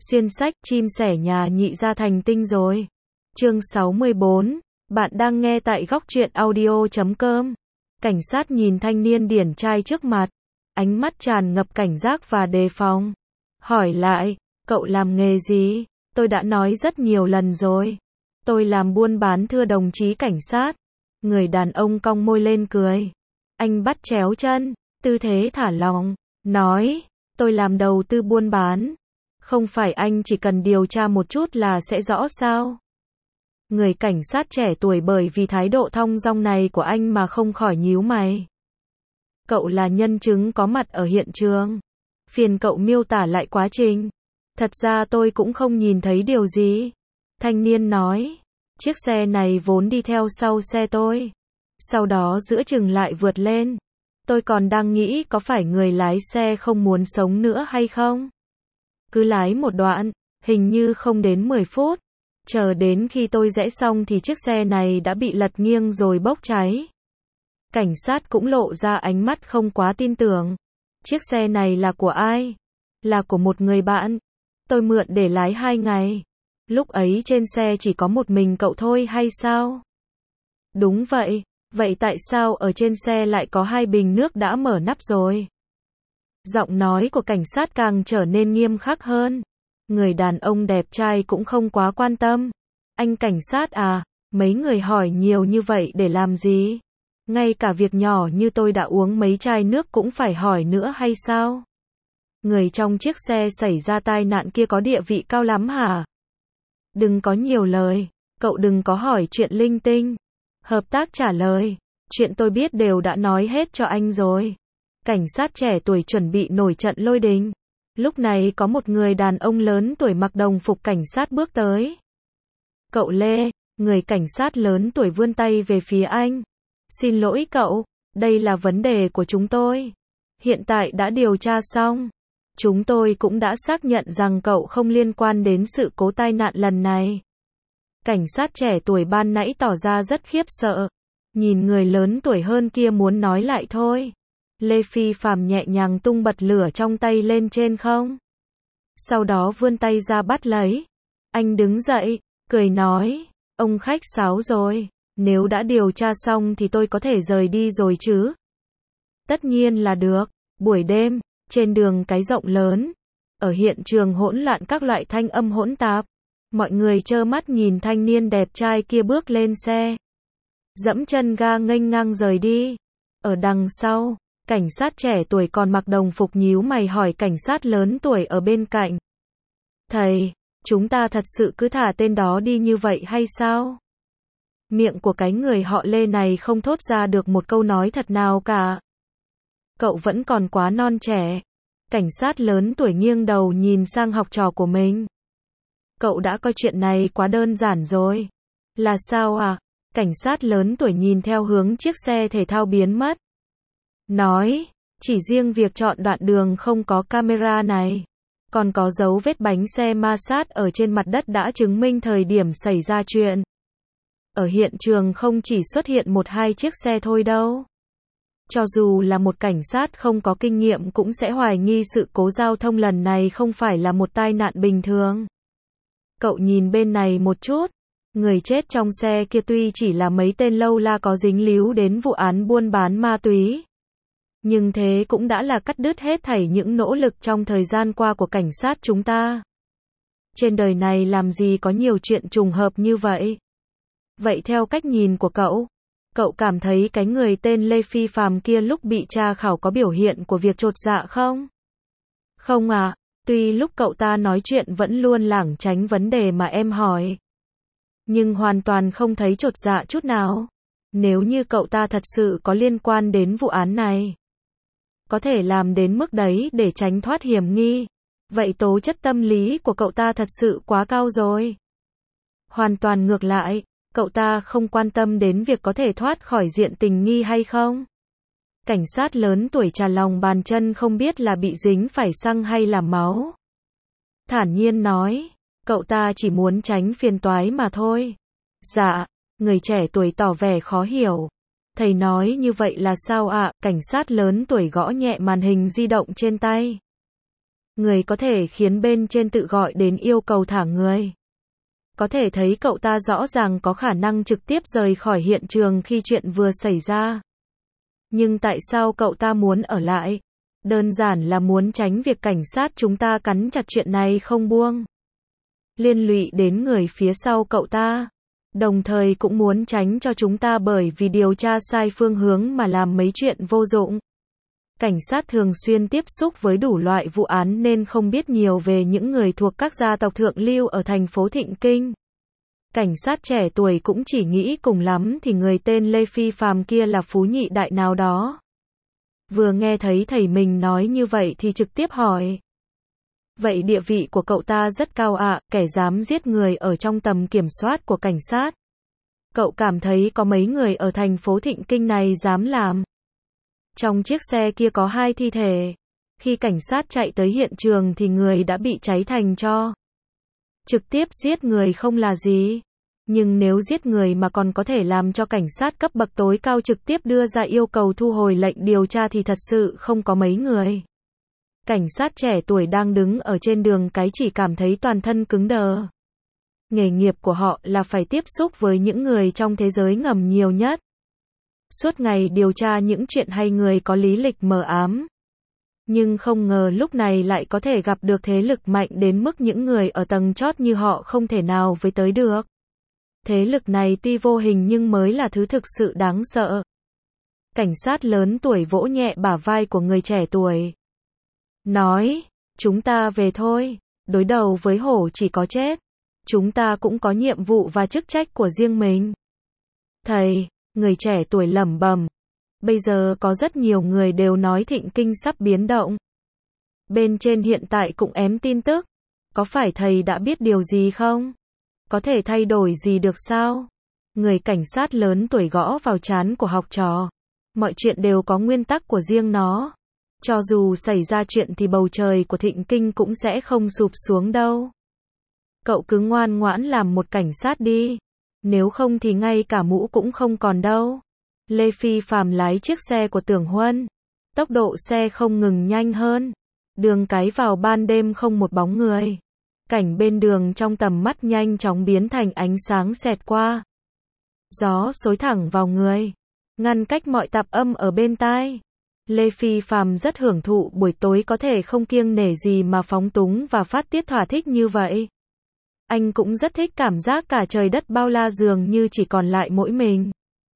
Xuyên sách, chim sẻ nhà nhị ra thành tinh rồi. Chương 64, bạn đang nghe tại góc truyện audio.com. Cảnh sát nhìn thanh niên điển trai trước mặt, ánh mắt tràn ngập cảnh giác và đề phòng. Hỏi lại, cậu làm nghề gì? Tôi đã nói rất nhiều lần rồi. Tôi làm buôn bán thưa đồng chí cảnh sát. Người đàn ông cong môi lên cười. Anh bắt chéo chân, tư thế thả lỏng, nói, tôi làm đầu tư buôn bán. Không phải anh chỉ cần điều tra một chút là sẽ rõ sao? Người cảnh sát trẻ tuổi bởi vì thái độ thong dong này của anh mà không khỏi nhíu mày. Cậu là nhân chứng có mặt ở hiện trường. Phiền cậu miêu tả lại quá trình. Thật ra tôi cũng không nhìn thấy điều gì. Thanh niên nói, chiếc xe này vốn đi theo sau xe tôi. Sau đó giữa chừng lại vượt lên. Tôi còn đang nghĩ có phải người lái xe không muốn sống nữa hay không? Cứ lái một đoạn, hình như không đến 10 phút. Chờ đến khi tôi rẽ xong thì chiếc xe này đã bị lật nghiêng rồi bốc cháy. Cảnh sát cũng lộ ra ánh mắt không quá tin tưởng. Chiếc xe này là của ai? Là của một người bạn. Tôi mượn để lái 2 ngày. Lúc ấy trên xe chỉ có một mình cậu thôi hay sao? Đúng vậy. Vậy tại sao ở trên xe lại có 2 bình nước đã mở nắp rồi? Giọng nói của cảnh sát càng trở nên nghiêm khắc hơn. Người đàn ông đẹp trai cũng không quá quan tâm. Anh cảnh sát à, mấy người hỏi nhiều như vậy để làm gì? Ngay cả việc nhỏ như tôi đã uống mấy chai nước cũng phải hỏi nữa hay sao? Người trong chiếc xe xảy ra tai nạn kia có địa vị cao lắm hả? Đừng có nhiều lời, cậu đừng có hỏi chuyện linh tinh. Hợp tác trả lời, chuyện tôi biết đều đã nói hết cho anh rồi. Cảnh sát trẻ tuổi chuẩn bị nổi trận lôi đình. Lúc này có một người đàn ông lớn tuổi mặc đồng phục cảnh sát bước tới. Cậu Lê, người cảnh sát lớn tuổi vươn tay về phía anh. Xin lỗi cậu, đây là vấn đề của chúng tôi. Hiện tại đã điều tra xong. Chúng tôi cũng đã xác nhận rằng cậu không liên quan đến sự cố tai nạn lần này. Cảnh sát trẻ tuổi ban nãy tỏ ra rất khiếp sợ. Nhìn người lớn tuổi hơn kia muốn nói lại thôi. Lê Phi Phạm nhẹ nhàng tung bật lửa trong tay lên trên không. Sau đó vươn tay ra bắt lấy. Anh đứng dậy, cười nói, ông khách sáo rồi, nếu đã điều tra xong thì tôi có thể rời đi rồi chứ? Tất nhiên là được. Buổi đêm, trên đường cái rộng lớn, ở hiện trường hỗn loạn các loại thanh âm hỗn tạp. Mọi người trơ mắt nhìn thanh niên đẹp trai kia bước lên xe. Dẫm chân ga nghênh ngang rời đi. Ở đằng sau, cảnh sát trẻ tuổi còn mặc đồng phục nhíu mày hỏi cảnh sát lớn tuổi ở bên cạnh. Thầy, chúng ta thật sự cứ thả tên đó đi như vậy hay sao? Miệng của cái người họ Lê này không thốt ra được một câu nói thật nào cả. Cậu vẫn còn quá non trẻ. Cảnh sát lớn tuổi nghiêng đầu nhìn sang học trò của mình. Cậu đã coi chuyện này quá đơn giản rồi. Là sao à? Cảnh sát lớn tuổi nhìn theo hướng chiếc xe thể thao biến mất. Nói, chỉ riêng việc chọn đoạn đường không có camera này, còn có dấu vết bánh xe ma sát ở trên mặt đất đã chứng minh thời điểm xảy ra chuyện. Ở hiện trường không chỉ xuất hiện 1-2 chiếc xe thôi đâu. Cho dù là một cảnh sát không có kinh nghiệm cũng sẽ hoài nghi sự cố giao thông lần này không phải là một tai nạn bình thường. Cậu nhìn bên này một chút. Người chết trong xe kia tuy chỉ là mấy tên lâu la có dính líu đến vụ án buôn bán ma túy. Nhưng thế cũng đã là cắt đứt hết thảy những nỗ lực trong thời gian qua của cảnh sát chúng ta. Trên đời này làm gì có nhiều chuyện trùng hợp như vậy? Vậy theo cách nhìn của cậu, cậu cảm thấy cái người tên Lê Phi Phạm kia lúc bị tra khảo có biểu hiện của việc chột dạ không? Không à, tuy lúc cậu ta nói chuyện vẫn luôn lảng tránh vấn đề mà em hỏi. Nhưng hoàn toàn không thấy chột dạ chút nào. Nếu như cậu ta thật sự có liên quan đến vụ án này, có thể làm đến mức đấy để tránh thoát hiểm nghi, vậy tố chất tâm lý của cậu ta thật sự quá cao rồi. Hoàn toàn ngược lại, cậu ta không quan tâm đến việc có thể thoát khỏi diện tình nghi hay không. Cảnh sát lớn tuổi trà lòng bàn chân không biết là bị dính phải xăng hay là máu. Thản nhiên nói, cậu ta chỉ muốn tránh phiền toái mà thôi. Dạ, người trẻ tuổi tỏ vẻ khó hiểu. Thầy nói như vậy là sao ạ? Cảnh sát lớn tuổi gõ nhẹ màn hình di động trên tay. Người có thể khiến bên trên tự gọi đến yêu cầu thả người. Có thể thấy cậu ta rõ ràng có khả năng trực tiếp rời khỏi hiện trường khi chuyện vừa xảy ra. Nhưng tại sao cậu ta muốn ở lại? Đơn giản là muốn tránh việc cảnh sát chúng ta cắn chặt chuyện này không buông. Liên lụy đến người phía sau cậu ta. Đồng thời cũng muốn tránh cho chúng ta bởi vì điều tra sai phương hướng mà làm mấy chuyện vô dụng. Cảnh sát thường xuyên tiếp xúc với đủ loại vụ án nên không biết nhiều về những người thuộc các gia tộc thượng lưu ở thành phố Thịnh Kinh. Cảnh sát trẻ tuổi cũng chỉ nghĩ cùng lắm thì người tên Lê Phi Phàm kia là phú nhị đại nào đó. Vừa nghe thấy thầy mình nói như vậy thì trực tiếp hỏi. Vậy địa vị của cậu ta rất cao ạ, kẻ dám giết người ở trong tầm kiểm soát của cảnh sát. Cậu cảm thấy có mấy người ở thành phố Thịnh Kinh này dám làm. Trong chiếc xe kia có 2 thi thể. Khi cảnh sát chạy tới hiện trường thì người đã bị cháy thành tro. Trực tiếp giết người không là gì. Nhưng nếu giết người mà còn có thể làm cho cảnh sát cấp bậc tối cao trực tiếp đưa ra yêu cầu thu hồi lệnh điều tra thì thật sự không có mấy người. Cảnh sát trẻ tuổi đang đứng ở trên đường cái chỉ cảm thấy toàn thân cứng đờ. Nghề nghiệp của họ là phải tiếp xúc với những người trong thế giới ngầm nhiều nhất. Suốt ngày điều tra những chuyện hay người có lý lịch mờ ám. Nhưng không ngờ lúc này lại có thể gặp được thế lực mạnh đến mức những người ở tầng chót như họ không thể nào với tới được. Thế lực này tuy vô hình nhưng mới là thứ thực sự đáng sợ. Cảnh sát lớn tuổi vỗ nhẹ bả vai của người trẻ tuổi. Nói, chúng ta về thôi, đối đầu với hổ chỉ có chết. Chúng ta cũng có nhiệm vụ và chức trách của riêng mình. Thầy, người trẻ tuổi lẩm bẩm. Bây giờ có rất nhiều người đều nói Thịnh Kinh sắp biến động. Bên trên hiện tại cũng ém tin tức. Có phải thầy đã biết điều gì không? Có thể thay đổi gì được sao? Người cảnh sát lớn tuổi gõ vào trán của học trò. Mọi chuyện đều có nguyên tắc của riêng nó. Cho dù xảy ra chuyện thì bầu trời của Thịnh Kinh cũng sẽ không sụp xuống đâu. Cậu cứ ngoan ngoãn làm một cảnh sát đi. Nếu không thì ngay cả mũ cũng không còn đâu. Lê Phi Phàm lái chiếc xe của Tưởng Huân. Tốc độ xe không ngừng nhanh hơn. Đường cái vào ban đêm không một bóng người. Cảnh bên đường trong tầm mắt nhanh chóng biến thành ánh sáng xẹt qua. Gió xối thẳng vào người. Ngăn cách mọi tạp âm ở bên tai. Lê Phi Phàm rất hưởng thụ buổi tối có thể không kiêng nể gì mà phóng túng và phát tiết thỏa thích như vậy. Anh cũng rất thích cảm giác cả trời đất bao la dường như chỉ còn lại mỗi mình.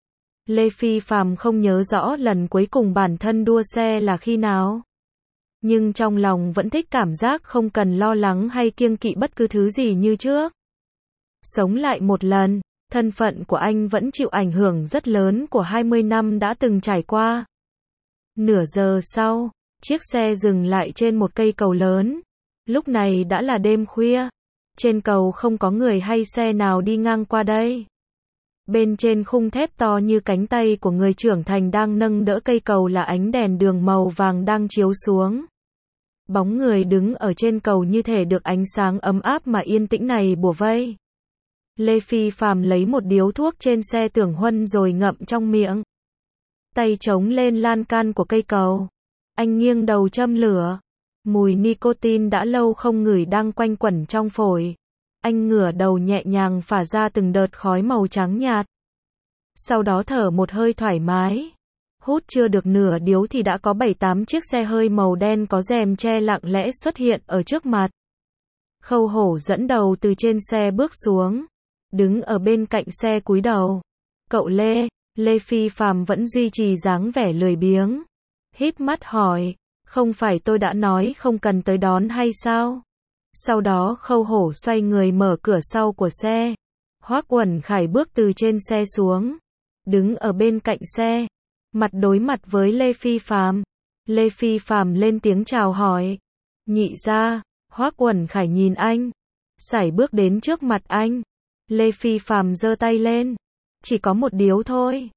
Lê Phi Phàm không nhớ rõ lần cuối cùng bản thân đua xe là khi nào. Nhưng trong lòng vẫn thích cảm giác không cần lo lắng hay kiêng kỵ bất cứ thứ gì như trước. Sống lại một lần, thân phận của anh vẫn chịu ảnh hưởng rất lớn của 20 năm đã từng trải qua. Nửa giờ sau, chiếc xe dừng lại trên một cây cầu lớn. Lúc này đã là đêm khuya. Trên cầu không có người hay xe nào đi ngang qua đây. Bên trên khung thép to như cánh tay của người trưởng thành đang nâng đỡ cây cầu là ánh đèn đường màu vàng đang chiếu xuống. Bóng người đứng ở trên cầu như thể được ánh sáng ấm áp mà yên tĩnh này bủa vây. Lê Phi Phàm lấy một điếu thuốc trên xe Tưởng Huân rồi ngậm trong miệng. Tay chống lên lan can của cây cầu. Anh nghiêng đầu châm lửa. Mùi nicotine đã lâu không ngửi đang quanh quẩn trong phổi. Anh ngửa đầu nhẹ nhàng phả ra từng đợt khói màu trắng nhạt. Sau đó thở một hơi thoải mái. Hút chưa được nửa điếu thì đã có 7-8 chiếc xe hơi màu đen có rèm che lặng lẽ xuất hiện ở trước mặt. Khâu Hổ dẫn đầu từ trên xe bước xuống. Đứng ở bên cạnh xe cúi đầu. Cậu Lê Phi Phàm vẫn duy trì dáng vẻ lười biếng. Híp mắt hỏi, không phải tôi đã nói không cần tới đón hay sao? Sau đó Khâu Hổ xoay người mở cửa sau của xe. Hoắc Uẩn Khải bước từ trên xe xuống. Đứng ở bên cạnh xe. Mặt đối mặt với Lê Phi Phàm. Lê Phi Phàm lên tiếng chào hỏi. Nhị gia. Hoắc Uẩn Khải nhìn anh. Sải bước đến trước mặt anh. Lê Phi Phàm giơ tay lên. Chỉ có một điếu thôi.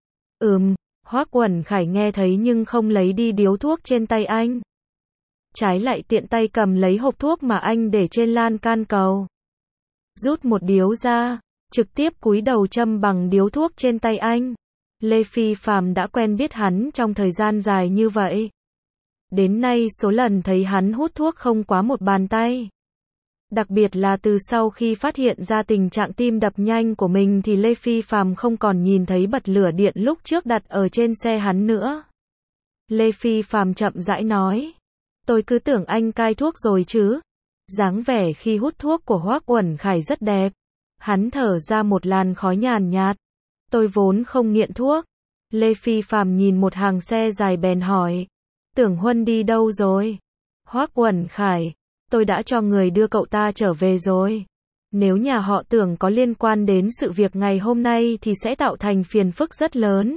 Hoắc Uẩn Khải nghe thấy nhưng không lấy đi điếu thuốc trên tay anh. Trái lại tiện tay cầm lấy hộp thuốc mà anh để trên lan can cầu. Rút một điếu ra, trực tiếp cúi đầu châm bằng điếu thuốc trên tay anh. Lê Phi Phàm đã quen biết hắn trong thời gian dài như vậy. Đến nay số lần thấy hắn hút thuốc không quá một bàn tay. Đặc biệt là từ sau khi phát hiện ra tình trạng tim đập nhanh của mình thì Lê Phi Phạm không còn nhìn thấy bật lửa điện lúc trước đặt ở trên xe hắn nữa. Lê Phi Phạm chậm rãi nói. Tôi cứ tưởng anh cai thuốc rồi chứ. Dáng vẻ khi hút thuốc của Hoắc Uẩn Khải rất đẹp. Hắn thở ra một làn khói nhàn nhạt. Tôi vốn không nghiện thuốc. Lê Phi Phạm nhìn một hàng xe dài bèn hỏi. Tưởng Huân đi đâu rồi? Hoắc Uẩn Khải. Tôi đã cho người đưa cậu ta trở về rồi. Nếu nhà họ Tưởng có liên quan đến sự việc ngày hôm nay thì sẽ tạo thành phiền phức rất lớn.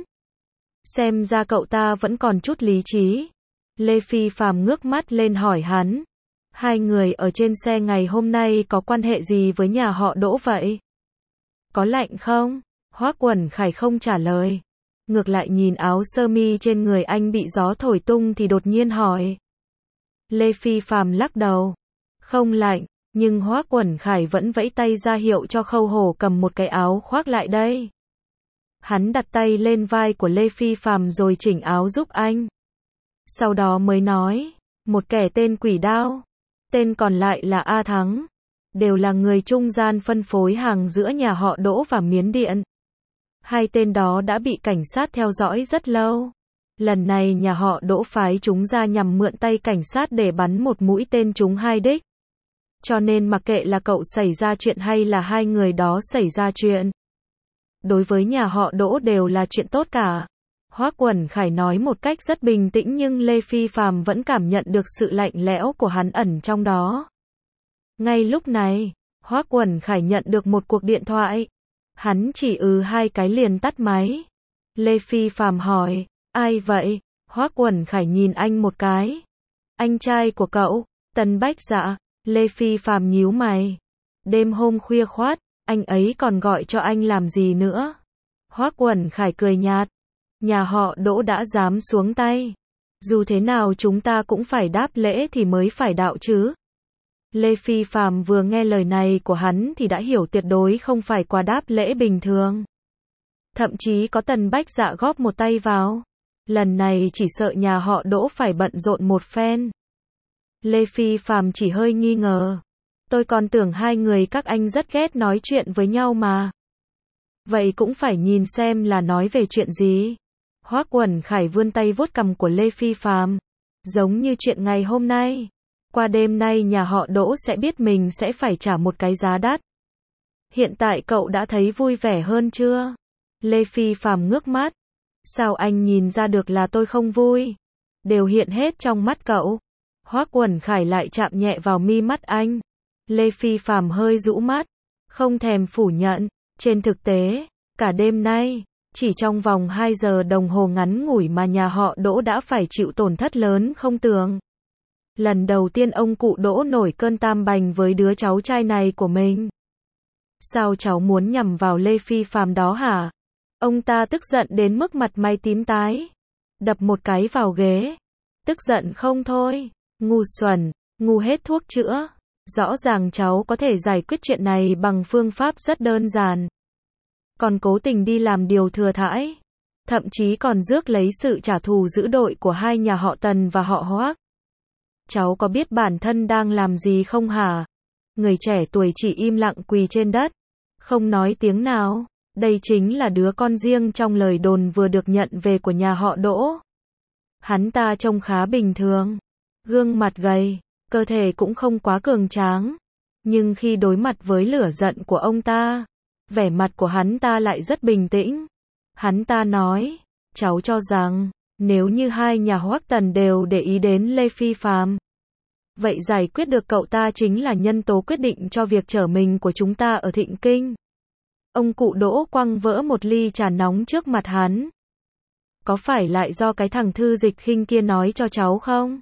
Xem ra cậu ta vẫn còn chút lý trí. Lê Phi Phạm ngước mắt lên hỏi hắn. Hai người ở trên xe ngày hôm nay có quan hệ gì với nhà họ Đỗ vậy? Có lạnh không? Hoắc Uẩn Khải không trả lời. Ngược lại nhìn áo sơ mi trên người anh bị gió thổi tung thì đột nhiên hỏi. Lê Phi Phạm lắc đầu. Không lạnh, nhưng Hoắc Uẩn Khải vẫn vẫy tay ra hiệu cho Khâu Hổ cầm một cái áo khoác lại đây. Hắn đặt tay lên vai của Lê Phi Phạm rồi chỉnh áo giúp anh. Sau đó mới nói, một kẻ tên Quỷ Đao, tên còn lại là A Thắng, đều là người trung gian phân phối hàng giữa nhà họ Đỗ và Miến Điện. Hai tên đó đã bị cảnh sát theo dõi rất lâu. Lần này nhà họ Đỗ phái chúng ra nhằm mượn tay cảnh sát để bắn một mũi tên trúng hai đích. Cho nên mặc kệ là cậu xảy ra chuyện hay là hai người đó xảy ra chuyện, đối với nhà họ Đỗ đều là chuyện tốt cả. Hoắc Uẩn Khải nói một cách rất bình tĩnh nhưng Lê Phi Phạm vẫn cảm nhận được sự lạnh lẽo của hắn ẩn trong đó. Ngay lúc này, Hoắc Uẩn Khải nhận được một cuộc điện thoại. Hắn chỉ hai cái liền tắt máy. Lê Phi Phạm hỏi, ai vậy? Hoắc Uẩn Khải nhìn anh một cái. Anh trai của cậu, Tần Bách Dạ. Lê Phi Phạm nhíu mày. Đêm hôm khuya khoắt, anh ấy còn gọi cho anh làm gì nữa? Hoắc Uẩn Khải cười nhạt. Nhà họ Đỗ đã dám xuống tay. Dù thế nào chúng ta cũng phải đáp lễ thì mới phải đạo chứ. Lê Phi Phạm vừa nghe lời này của hắn thì đã hiểu tuyệt đối không phải quà đáp lễ bình thường. Thậm chí có Tần Bách Dạ góp một tay vào. Lần này chỉ sợ nhà họ Đỗ phải bận rộn một phen. Lê Phi Phạm chỉ hơi nghi ngờ. Tôi còn tưởng hai người các anh rất ghét nói chuyện với nhau mà. Vậy cũng phải nhìn xem là nói về chuyện gì. Hoắc Uẩn Khải vươn tay vuốt cằm của Lê Phi Phạm. Giống như chuyện ngày hôm nay. Qua đêm nay nhà họ Đỗ sẽ biết mình sẽ phải trả một cái giá đắt. Hiện tại cậu đã thấy vui vẻ hơn chưa? Lê Phi Phạm ngước mắt. Sao anh nhìn ra được là tôi không vui? Đều hiện hết trong mắt cậu. Hoắc Uẩn Khải lại chạm nhẹ vào mi mắt anh. Lê Phi Phạm hơi rũ mắt. Không thèm phủ nhận. Trên thực tế, cả đêm nay, chỉ trong vòng 2 giờ đồng hồ ngắn ngủi mà nhà họ Đỗ đã phải chịu tổn thất lớn không tưởng. Lần đầu tiên ông cụ Đỗ nổi cơn tam bành với đứa cháu trai này của mình. Sao cháu muốn nhằm vào Lê Phi Phạm đó hả? Ông ta tức giận đến mức mặt mày tím tái. Đập một cái vào ghế. Tức giận không thôi. Ngu xuẩn, ngu hết thuốc chữa. Rõ ràng cháu có thể giải quyết chuyện này bằng phương pháp rất đơn giản. Còn cố tình đi làm điều thừa thãi. Thậm chí còn rước lấy sự trả thù dữ dội của hai nhà họ Tần và họ Hoắc. Cháu có biết bản thân đang làm gì không hả? Người trẻ tuổi chỉ im lặng quỳ trên đất. Không nói tiếng nào. Đây chính là đứa con riêng trong lời đồn vừa được nhận về của nhà họ Đỗ. Hắn ta trông khá bình thường. Gương mặt gầy, cơ thể cũng không quá cường tráng. Nhưng khi đối mặt với lửa giận của ông ta, vẻ mặt của hắn ta lại rất bình tĩnh. Hắn ta nói, cháu cho rằng, nếu như hai nhà Hoắc Tần đều để ý đến Lê Phi Phạm, vậy giải quyết được cậu ta chính là nhân tố quyết định cho việc trở mình của chúng ta ở Thịnh Kinh. Ông cụ Đỗ quăng vỡ một ly trà nóng trước mặt hắn. Có phải lại do cái thằng Thư Dịch Khinh kia nói cho cháu không?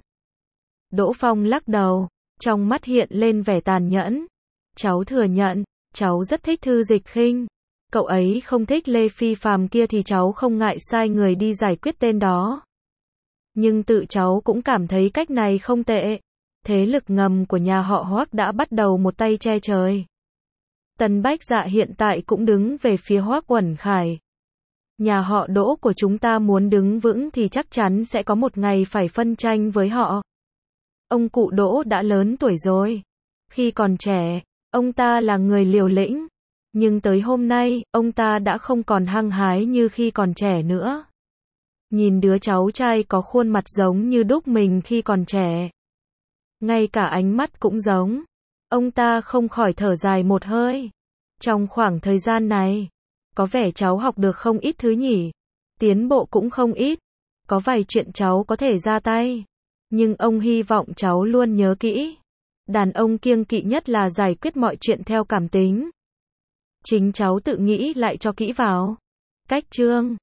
Đỗ Phong lắc đầu, trong mắt hiện lên vẻ tàn nhẫn. Cháu thừa nhận, cháu rất thích Thư Dịch Khinh. Cậu ấy không thích Lê Phi Phạm kia thì cháu không ngại sai người đi giải quyết tên đó. Nhưng tự cháu cũng cảm thấy cách này không tệ. Thế lực ngầm của nhà họ Hoắc đã bắt đầu một tay che trời. Tần Bách Dạ hiện tại cũng đứng về phía Hoắc Uẩn Khải. Nhà họ Đỗ của chúng ta muốn đứng vững thì chắc chắn sẽ có một ngày phải phân tranh với họ. Ông cụ Đỗ đã lớn tuổi rồi. Khi còn trẻ, ông ta là người liều lĩnh. Nhưng tới hôm nay, ông ta đã không còn hăng hái như khi còn trẻ nữa. Nhìn đứa cháu trai có khuôn mặt giống như đúc mình khi còn trẻ. Ngay cả ánh mắt cũng giống. Ông ta không khỏi thở dài một hơi. Trong khoảng thời gian này, có vẻ cháu học được không ít thứ nhỉ. Tiến bộ cũng không ít. Có vài chuyện cháu có thể ra tay. Nhưng ông hy vọng cháu luôn nhớ kỹ. Đàn ông kiêng kỵ nhất là giải quyết mọi chuyện theo cảm tính. Chính cháu tự nghĩ lại cho kỹ vào. Cách chương